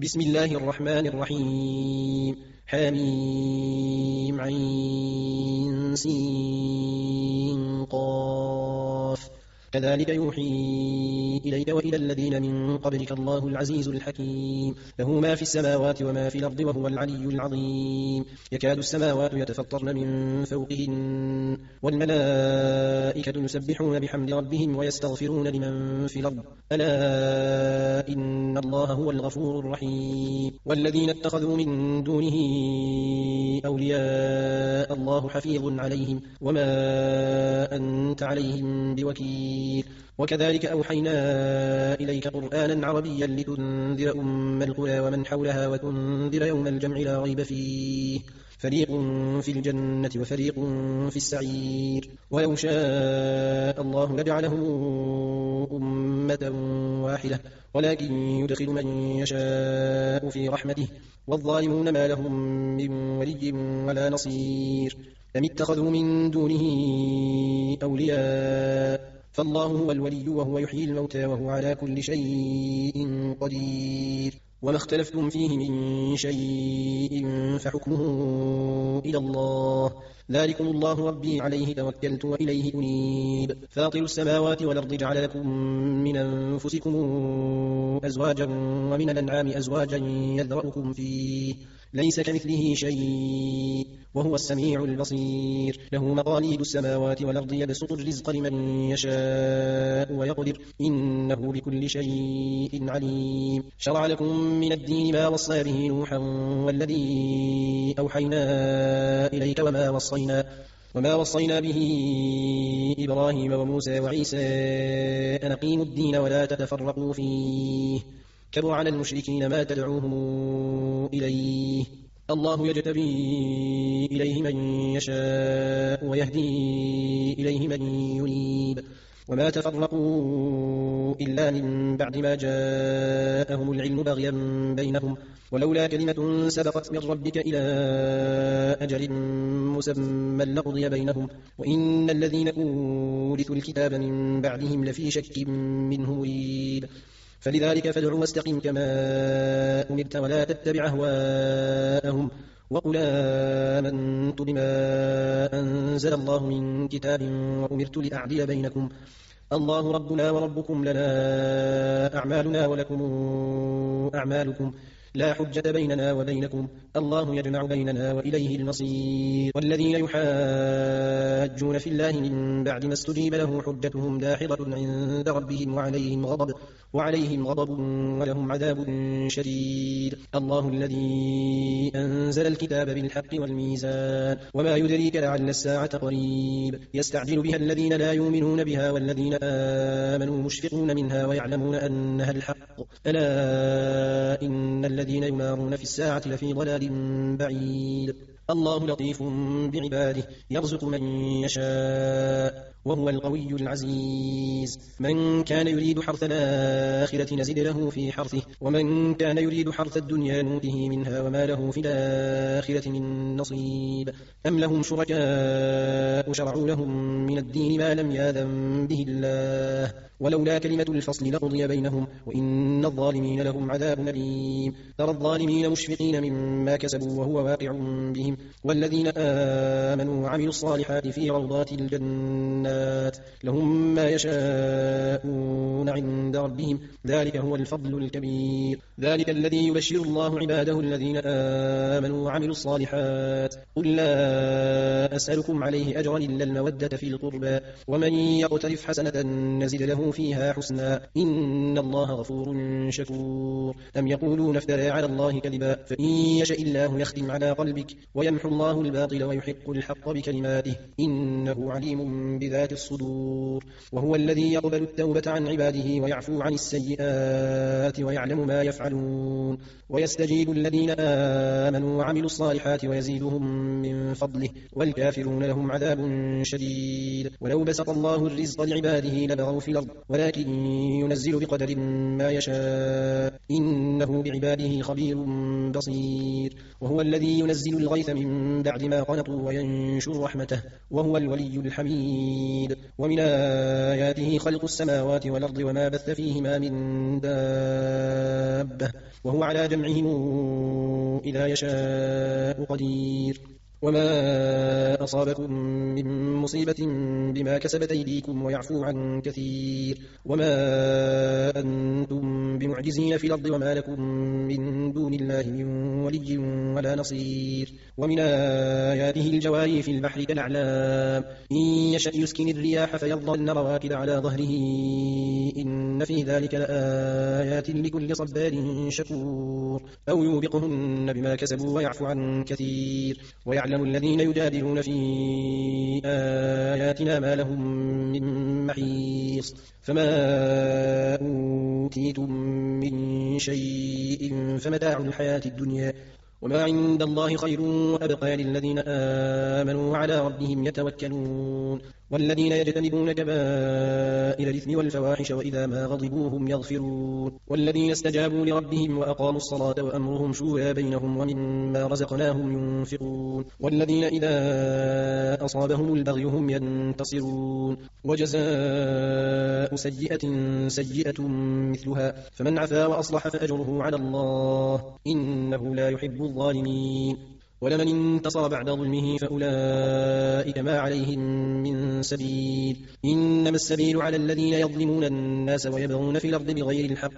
بسم الله الرحمن الرحيم. حميم عين سين قاف. كذلك يوحي إليك وإلى الذين من قبلك الله العزيز الحكيم، له ما في السماوات وما في الأرض وهو العلي العظيم. يكاد السماوات يتفطرن من فوقهن والملائكة يسبحون بحمد ربهم ويستغفرون لمن في الأرض ألا إن الله هو الغفور الرحيم. والذين اتخذوا من دونه أولياء الله حفيظ عليهم وما أنت عليهم بوكيل. وكذلك أوحينا إليك قرآنا عربيا لتنذر أم القرى ومن حولها وتنذر يوم الجمع لا ريب فيه، فريق في الجنة وفريق في السعير. ولو شاء الله لجعلهم أمة واحدة ولكن يدخل من يشاء في رحمته والظالمون ما لهم من ولي ولا نصير. أم اتخذوا من دونه أولياء فالله هو الولي وهو يحيي الموتى وهو على كل شيء قدير. وما اختلفتم فيه من شيء فحكمه إلى الله، ذلكم الله ربي عليه توكلت وإليه أنيب. فاطر السماوات والأرض جعل لكم من أنفسكم أزواجا ومن الأنعام أزواجا يذرأكم فيه، ليس كمثله شيء وهو السميع البصير. له مقاليد السماوات والأرض يبسط الرزق لمن يشاء ويقدر إنه بكل شيء عليم. شرع لكم من الدين ما وصى به نوحا والذي أوحينا إليك وما وصينا به إبراهيم وموسى وعيسى أن أقيموا الدين ولا تتفرقوا فيه، كبر على المشركين ما تدعوهم إليه. الله يجتبي إليه من يشاء ويهدي إليه من ينيب. وما تفرقوا إلا من بعد ما جاءهم العلم بغيا بينهم، ولولا كلمة سبقت من ربك إلى أجل مسمى لقضي بينهم وإن الذين أورثوا الكتاب من بعدهم لفي شك منه مريب. فلذلك فادع واستقم كما أمرت ولا تتبع أهواءهم وقل آمنت بما أنزل الله من كتاب وأمرت لأعدل بينكم الله ربنا وربكم لنا أعمالنا ولكم أعمالكم لا حجة بيننا وبينكم الله يجمع بيننا وإليه المصير. والذين يحاجون في الله من بعد ما استجيب له حجتهم داحضة عند ربهم وعليهم غضب ولهم عذاب شديد. الله الذي أنزل الكتاب بالحق والميزان وما يدريك لعل الساعة قريب. يستعجل بها الذين لا يؤمنون بها والذين آمنوا مشفقون منها ويعلمون أنها الحق ألا إن الذين يمارون في الساعة لفي ضلال بعيد. الله لطيف بعباده يرزق من يشاء وهو القوي العزيز. من كان يريد حرث الآخرة نزد له في حرثه ومن كان يريد حرث الدنيا نوته منها وما له في الآخرة من نصيب. أم لهم شركاء شرعوا لهم من الدين ما لم يأذن به الله ولولا كلمة الفصل لقضي بينهم وإن الظالمين لهم عذاب أليم. ترى الظالمين مشفقين مما كسبوا وهو واقع بهم والذين آمنوا وعملوا الصالحات في روضات الجنات لهم ما يشاءون عند ربهم ذلك هو الفضل الكبير. ذلك الذي يبشر الله عباده الذين آمنوا وعملوا الصالحات قل لا أسألكم عليه أجرا إلا المودة في القربى ومن يقترف حسنة نزد له فيها حسنا إن الله غفور شكور. أم يقولون افترى على الله كذبا فإن يشاء الله يختم على قلبك ويمحو الله الباطل ويحق الحق بكلماته إنه عليم بذات الصدور. وهو الذي يقبل التوبة عن عباده ويعفو عن السيئات ويعلم ما يفعلون ويستجيب الذين آمنوا وعملوا الصالحات ويزيدهم من فضله والكافرون لهم عذاب شديد. ولو بسط الله الرزق لعباده لبغوا في الأرض ولكن ينزل بقدر ما يشاء إنه بعباده خبير بصير. وهو الذي ينزل الغيث من بعد ما قنطوا وينشر رحمته وهو الولي الحميد. حميد ومن آياته خلق السماوات والأرض وما بث فيهما من دابة وهو على جمعهم إذا يشاء قدير وما أصابكم من مصيبة بما كسبت أيديكم ويعفو عن كثير وما أنتم بمعجزين في الأرض وما لكم من دون الله من ولي ولا نصير ومن آياته الجواري في البحر كالأعلام إن يشأ يسكن الرياح فيظللن رواكد على ظهره إن في ذلك لآيات لكل صبار شكور أو يوبقهن بما كسبوا ويعفو عن كثير ويعلم الذين يجادلون في آياتنا ما لهم من محيص فما أوتيتم من شيء فمتاع الحياة الدنيا وما عند الله خير وأبقى للذين آمنوا وعلى ربهم يتوكلون والذين يجتنبون كبائر الإثم والفواحش وإذا ما غضبوا هم يغفرون والذين استجابوا لربهم وأقاموا الصلاة وأمرهم شورى بينهم ومما رزقناهم ينفقون والذين إذا أصابهم البغي هم ينتصرون وجزاء سيئة سيئة مثلها فمن عفا وأصلح فأجره على الله إنه لا يحب الظالمين ولمن انتصر بعد ظلمه فأولئك ما عليهم من سبيل إنما السبيل على الذين يظلمون الناس ويبغون في الأرض بغير الحق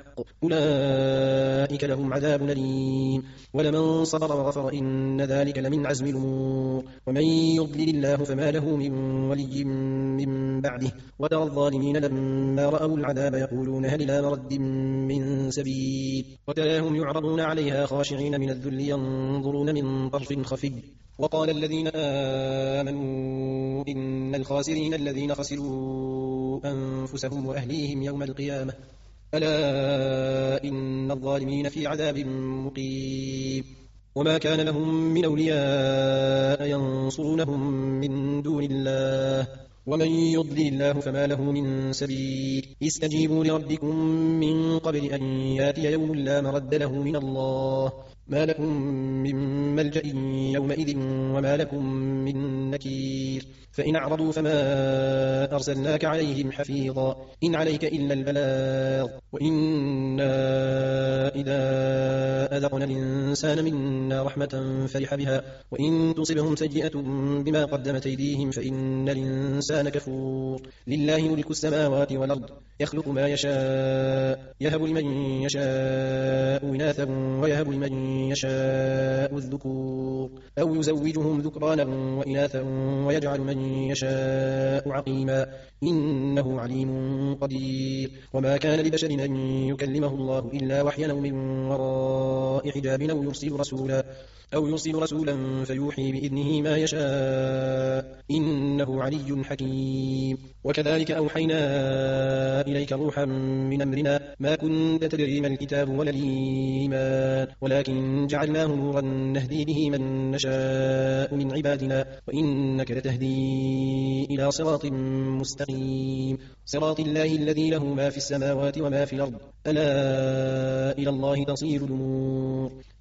أولئك لهم عذاب أليم ولمن صبر وغفر إن ذلك لمن عزم الأمور ومن يضلل الله فما له من ولي من بعده وترى الظالمين لما رأوا العذاب يقولون هل إلى مرد من سبيل وتراهم يعرضون عليها خاشعين من الذل ينظرون من طرف خفي وقال الذين آمنوا إن الخاسرين الذين خسروا أنفسهم وأهليهم يوم القيامة ألا إن الظالمين في عذاب مقيم وما كان لهم من أولياء ينصرونهم من دون الله ومن يضلل الله فما له من سبيل استجيبوا لربكم من قبل أن ياتي يوم لا مرد له من الله ما لكم من ملجأ يومئذ وما لكم من نكير فإن أعرضوا فما أرسلناك عليهم حفيظا إن عليك إلا البلاغ وإنا إذا أذقنا الإنسان منا رحمة فرح بها وإن تصبهم سيئة بما قدمت أيديهم فإن الإنسان كفور لله ملك السماوات والأرض يخلق ما يشاء يهب لمن يشاء إناثا ويهب لمن يشاء الذكور أو يزوجهم ذكرانا وإناثا ويجعل من يشاء عقيما إنه عليم قدير وما كان لبشر أن يكلمه الله إلا وحيا أو من وراء حجاب أو يرسل رسولا فيوحي بإذنه ما يشاء إنه علي حكيم وكذلك أوحينا إليك روحا من أمرنا ما كنت تدري ما الكتاب ولا الإيمان ولكن جعلناه نورا نهدي به من نشاء من عبادنا وإنك لتهدي إلى صراط مستقيم صراط الله الذي له ما في السماوات وما في الأرض ألا إلى الله تصير الأمور